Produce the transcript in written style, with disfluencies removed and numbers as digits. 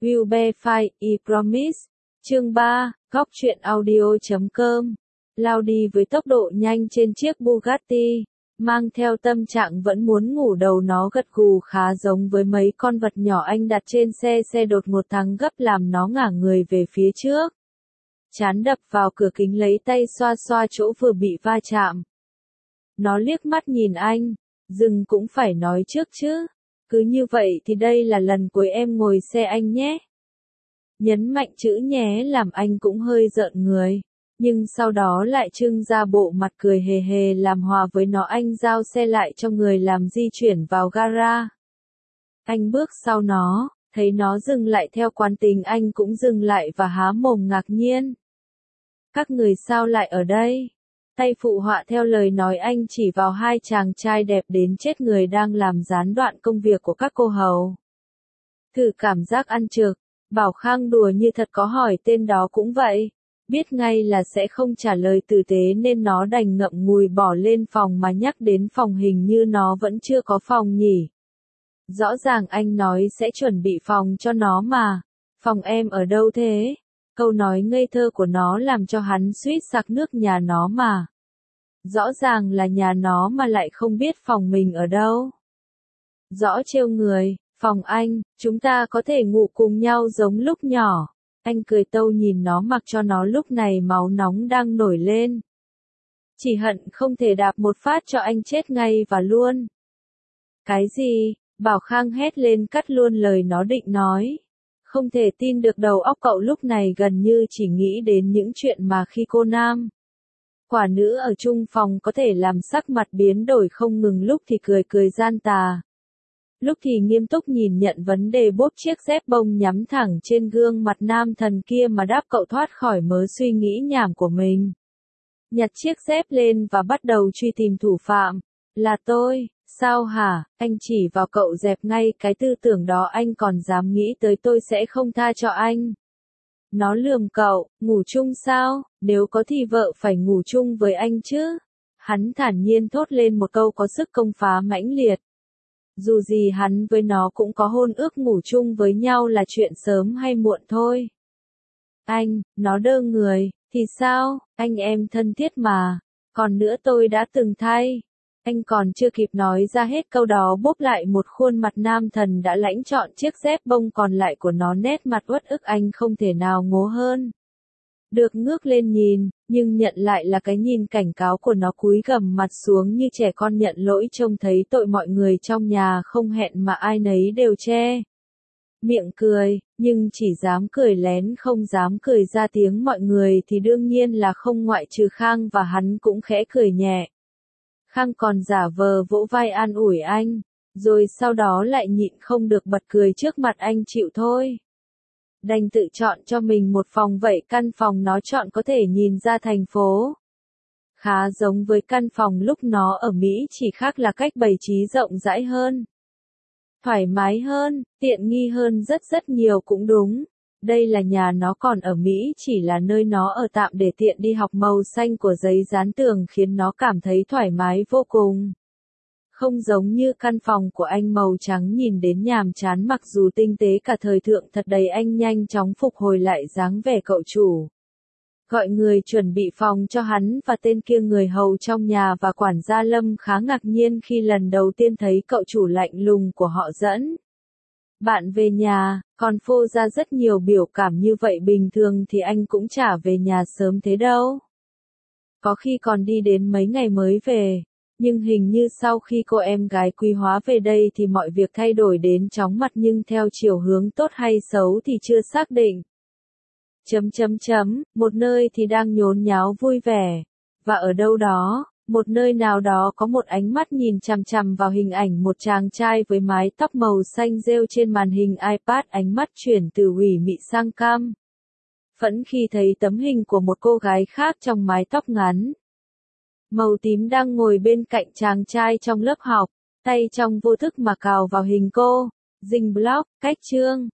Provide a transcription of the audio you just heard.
Will be fine, I promise. Chương 3, góc truyện audio.com. Lao đi với tốc độ nhanh trên chiếc Bugatti, mang theo tâm trạng vẫn muốn ngủ, đầu nó gật gù khá giống với mấy con vật nhỏ anh đặt trên xe đột ngột thắng gấp làm nó ngả người về phía trước. Trán đập vào cửa kính lấy tay xoa xoa chỗ vừa bị va chạm. Nó liếc mắt nhìn anh, dừng cũng phải nói trước chứ. Cứ như vậy thì đây là lần cuối em ngồi xe anh nhé. Nhấn mạnh chữ nhé làm anh cũng hơi rợn người. Nhưng sau đó lại trưng ra bộ mặt cười hề hề làm hòa với nó. Anh giao xe lại cho người làm di chuyển vào gara. Anh bước sau nó, thấy nó dừng lại theo quán tính anh cũng dừng lại và há mồm ngạc nhiên. Các người sao lại ở đây? Tay phụ họa theo lời nói anh chỉ vào hai chàng trai đẹp đến chết người đang làm gián đoạn công việc của các cô hầu. Thử cảm giác ăn trực, Bảo Khang đùa như thật có hỏi tên đó cũng vậy. Biết ngay là sẽ không trả lời tử tế nên nó đành ngậm ngùi bỏ lên phòng mà nhắc đến phòng hình như nó vẫn chưa có phòng nhỉ. Rõ ràng anh nói sẽ chuẩn bị phòng cho nó mà. Phòng em ở đâu thế? Câu nói ngây thơ của nó làm cho hắn suýt sặc nước. Nhà nó mà. Rõ ràng là nhà nó mà lại không biết phòng mình ở đâu. Rõ trêu người, phòng anh, chúng ta có thể ngủ cùng nhau giống lúc nhỏ. Anh cười tâu nhìn nó mặc cho nó lúc này máu nóng đang nổi lên. Chỉ hận không thể đạp một phát cho anh chết ngay và luôn. Cái gì? Bảo Khang hét lên cắt luôn lời nó định nói. Không thể tin được đầu óc cậu lúc này gần như chỉ nghĩ đến những chuyện mà khi cô nam quả nữ ở chung phòng có thể làm sắc mặt biến đổi không ngừng, lúc thì cười cười gian tà. Lúc thì nghiêm túc nhìn nhận vấn đề, bốp chiếc dép bông nhắm thẳng trên gương mặt nam thần kia mà đáp cậu thoát khỏi mớ suy nghĩ nhảm của mình. Nhặt chiếc dép lên và bắt đầu truy tìm thủ phạm. Là tôi, sao hả? Anh chỉ vào cậu dẹp ngay cái tư tưởng đó, anh còn dám nghĩ tới tôi sẽ không tha cho anh. Nó lườm cậu, ngủ chung sao? Nếu có thì vợ phải ngủ chung với anh chứ. Hắn thản nhiên thốt lên một câu có sức công phá mãnh liệt. Dù gì hắn với nó cũng có hôn ước ngủ chung với nhau là chuyện sớm hay muộn thôi. Anh, nó đơ người, thì sao, anh em thân thiết mà. Còn nữa tôi đã từng thay. Anh còn chưa kịp nói ra hết câu đó bốp lại một khuôn mặt nam thần đã lãnh chọn chiếc dép bông còn lại của nó, nét mặt uất ức. Anh không thể nào ngố hơn được ngước lên nhìn, nhưng nhận lại là cái nhìn cảnh cáo của nó, cúi gằm mặt xuống như trẻ con nhận lỗi. Trông thấy tội mọi người trong nhà không hẹn mà ai nấy đều che miệng cười, nhưng chỉ dám cười lén không dám cười ra tiếng. Mọi người thì đương nhiên là không, ngoại trừ Khang, và hắn cũng khẽ cười nhẹ. Khang còn giả vờ vỗ vai an ủi anh, rồi sau đó lại nhịn không được bật cười trước mặt anh. Chịu thôi. Đành tự chọn cho mình một phòng vậy. Căn phòng nó chọn có thể nhìn ra thành phố. Khá giống với căn phòng lúc nó ở Mỹ, chỉ khác là cách bày trí rộng rãi hơn. Thoải mái hơn, tiện nghi hơn rất nhiều cũng đúng. Đây là nhà nó còn ở Mỹ chỉ là nơi nó ở tạm để tiện đi học. Màu xanh của giấy dán tường khiến nó cảm thấy thoải mái vô cùng. Không giống như căn phòng của anh màu trắng nhìn đến nhàm chán. Mặc dù tinh tế cả thời thượng thật đầy, anh nhanh chóng phục hồi lại dáng vẻ cậu chủ. Gọi người chuẩn bị phòng cho hắn và tên kia người hầu trong nhà, và quản gia Lâm khá ngạc nhiên khi lần đầu tiên thấy cậu chủ lạnh lùng của họ dẫn bạn về nhà, còn phô ra rất nhiều biểu cảm như vậy. Bình thường thì anh cũng chả về nhà sớm thế đâu. Có khi còn đi đến mấy ngày mới về. Nhưng hình như sau khi cô em gái Quý Hóa về đây thì mọi việc thay đổi đến chóng mặt, nhưng theo chiều hướng tốt hay xấu thì chưa xác định. Một nơi thì đang nhốn nháo vui vẻ. Và ở đâu đó, một nơi nào đó có một ánh mắt nhìn chằm chằm vào hình ảnh một chàng trai với mái tóc màu xanh rêu trên màn hình iPad. Ánh mắt chuyển từ ủy mị sang cam phẫn khi thấy tấm hình của một cô gái khác trong mái tóc ngắn màu tím đang ngồi bên cạnh chàng trai trong lớp học, tay trong vô thức mà cào vào hình cô. Dinh block, cách chương.